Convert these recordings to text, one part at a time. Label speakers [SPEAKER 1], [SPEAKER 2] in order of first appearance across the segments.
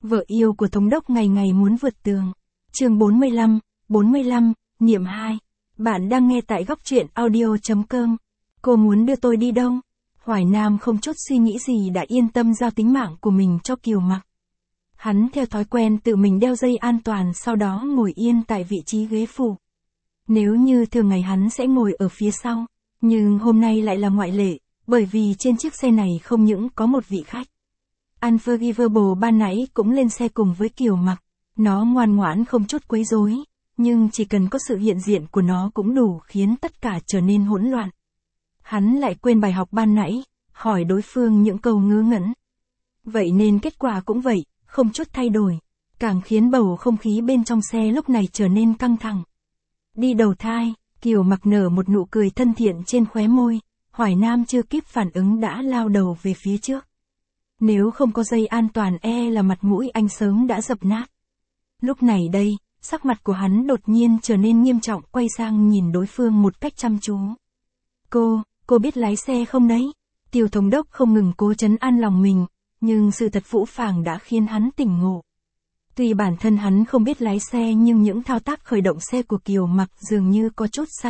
[SPEAKER 1] Vợ yêu của thống đốc ngày ngày muốn vượt tường. Chương 45, niệm 2. Bạn đang nghe tại góc truyện audio.com. Cô muốn đưa tôi đi đâu? Hoài Nam không chút suy nghĩ gì đã yên tâm giao tính mạng của mình cho Kiều Mặc. Hắn theo thói quen tự mình đeo dây an toàn, sau đó ngồi yên tại vị trí ghế phụ. Nếu như thường ngày hắn sẽ ngồi ở phía sau, nhưng hôm nay lại là ngoại lệ, bởi vì trên chiếc xe này không những có một vị khách. Unforgivable ban nãy cũng lên xe cùng với Kiều Mặc. Nó ngoan ngoãn không chút quấy rối, nhưng chỉ cần có sự hiện diện của nó cũng đủ khiến tất cả trở nên hỗn loạn. Hắn lại quên bài học ban nãy, hỏi đối phương những câu ngớ ngẩn. Vậy nên kết quả cũng vậy, không chút thay đổi, càng khiến bầu không khí bên trong xe lúc này trở nên căng thẳng. Đi đầu thai, Kiều Mặc nở một nụ cười thân thiện trên khóe môi, Hoài Nam chưa kịp phản ứng đã lao đầu về phía trước. Nếu không có dây an toàn là mặt mũi anh sớm đã dập nát. Lúc này đây, sắc mặt của hắn đột nhiên trở nên nghiêm trọng, quay sang nhìn đối phương một cách chăm chú. Cô biết lái xe không đấy? Tiêu thống đốc không ngừng cố trấn an lòng mình, nhưng sự thật phũ phàng đã khiến hắn tỉnh ngộ. Tuy bản thân hắn không biết lái xe nhưng những thao tác khởi động xe của Kiều Mặc dường như có chút sai.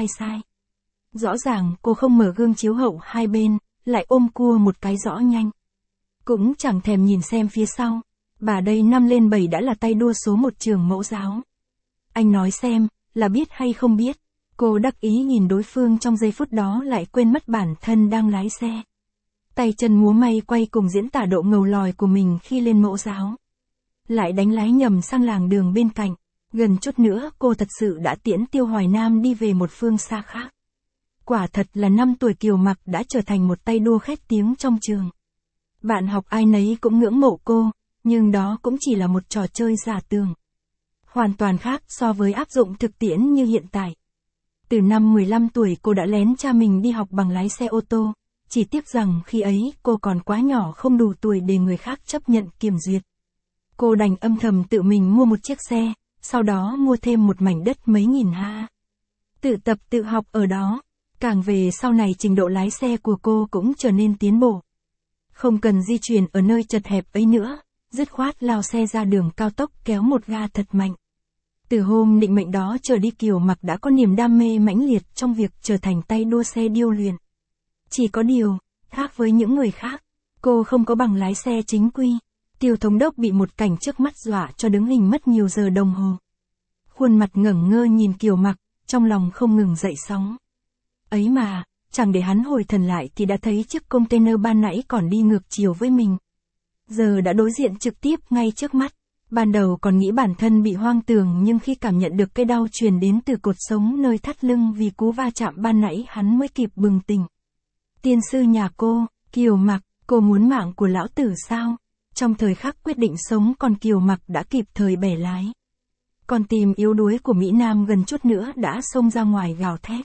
[SPEAKER 1] Rõ ràng cô không mở gương chiếu hậu hai bên, lại ôm cua một cái rõ nhanh. Cũng chẳng thèm nhìn xem phía sau. Bà đây 5 lên 7 đã là tay đua số 1 trường mẫu giáo. Anh nói xem, là biết hay không biết? Cô đắc ý nhìn đối phương, trong giây phút đó lại quên mất bản thân đang lái xe. Tay chân múa may quay cùng diễn tả độ ngầu lòi của mình khi lên mẫu giáo. Lại đánh lái nhầm sang làng đường bên cạnh. Gần chút nữa cô thật sự đã tiễn Tiêu Hoài Nam đi về một phương xa khác. Quả thật là 5 tuổi Kiều Mặc đã trở thành một tay đua khét tiếng trong trường. Bạn học ai nấy cũng ngưỡng mộ cô, nhưng đó cũng chỉ là một trò chơi giả tưởng. Hoàn toàn khác so với áp dụng thực tiễn như hiện tại. Từ năm 15 tuổi cô đã lén cha mình đi học bằng lái xe ô tô, chỉ tiếc rằng khi ấy cô còn quá nhỏ, không đủ tuổi để người khác chấp nhận kiểm duyệt. Cô đành âm thầm tự mình mua một chiếc xe, sau đó mua thêm một mảnh đất mấy nghìn ha. Tự tập tự học ở đó, càng về sau này trình độ lái xe của cô cũng trở nên tiến bộ. Không cần di chuyển ở nơi chật hẹp ấy nữa, dứt khoát lao xe ra đường cao tốc kéo một ga thật mạnh. Từ hôm định mệnh đó trở đi, Kiều Mặc đã có niềm đam mê mãnh liệt trong việc trở thành tay đua xe điêu luyện. Chỉ có điều, khác với những người khác, cô không có bằng lái xe chính quy. Tiêu thống đốc bị một cảnh trước mắt dọa cho đứng hình mất nhiều giờ đồng hồ. Khuôn mặt ngẩn ngơ nhìn Kiều Mặc, trong lòng không ngừng dậy sóng. Ấy mà, chẳng để hắn hồi thần lại thì đã thấy chiếc container ban nãy còn đi ngược chiều với mình. Giờ đã đối diện trực tiếp ngay trước mắt. Ban đầu còn nghĩ bản thân bị hoang tưởng, nhưng khi cảm nhận được cái đau truyền đến từ cột sống nơi thắt lưng vì cú va chạm ban nãy, hắn mới kịp bừng tỉnh. Tiên sư nhà cô, Kiều Mặc, cô muốn mạng của lão tử sao? Trong thời khắc quyết định sống còn, Kiều Mặc đã kịp thời bẻ lái. Con tim yếu đuối của Mỹ Nam gần chút nữa đã xông ra ngoài gào thét.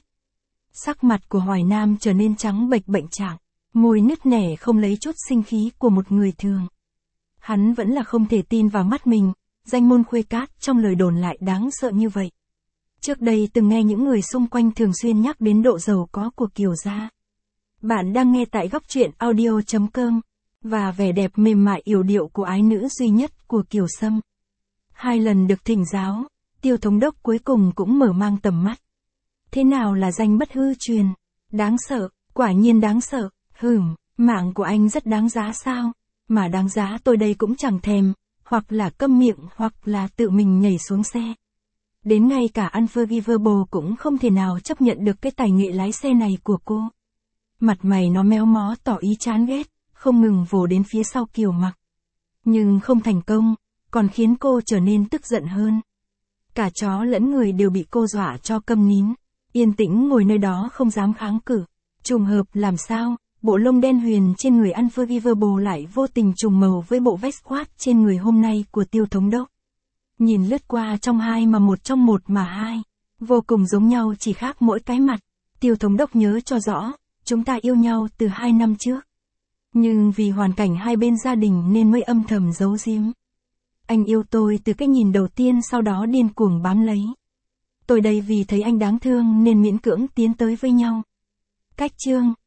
[SPEAKER 1] Sắc mặt của Hoài Nam trở nên trắng bệch bệnh trạng, môi nứt nẻ không lấy chút sinh khí của một người thường. Hắn vẫn là không thể tin vào mắt mình, danh môn khuê cát trong lời đồn lại đáng sợ như vậy. Trước đây từng nghe những người xung quanh thường xuyên nhắc đến độ giàu có của Kiều gia. Bạn đang nghe tại góc truyện audio.com, và vẻ đẹp mềm mại yểu điệu của ái nữ duy nhất của Kiều Sâm. 2 lần được thỉnh giáo, Tiêu thống đốc cuối cùng cũng mở mang tầm mắt. Thế nào là danh bất hư truyền? Đáng sợ, quả nhiên đáng sợ. Mạng của anh rất đáng giá sao? Mà đáng giá tôi đây cũng chẳng thèm, hoặc là câm miệng hoặc là tự mình nhảy xuống xe. Đến ngay cả Unforgivable cũng không thể nào chấp nhận được cái tài nghệ lái xe này của cô. Mặt mày nó méo mó tỏ ý chán ghét, không ngừng vồ đến phía sau Kiều Mặc. Nhưng không thành công, còn khiến cô trở nên tức giận hơn. Cả chó lẫn người đều bị cô dọa cho câm nín, yên tĩnh ngồi nơi đó không dám kháng cự. Trùng hợp làm sao, bộ lông đen huyền trên người Unforgivable lại vô tình trùng màu với bộ vest khoát trên người hôm nay của Tiêu thống đốc. Nhìn lướt qua trong hai mà một, trong một mà hai, vô cùng giống nhau, chỉ khác mỗi cái mặt. Tiêu thống đốc nhớ cho rõ, chúng ta yêu nhau từ 2 năm trước. Nhưng vì hoàn cảnh hai bên gia đình nên mới âm thầm giấu giếm. Anh yêu tôi từ cái nhìn đầu tiên, sau đó điên cuồng bám lấy. Tôi đây vì thấy anh đáng thương nên miễn cưỡng tiến tới với nhau. Cách chương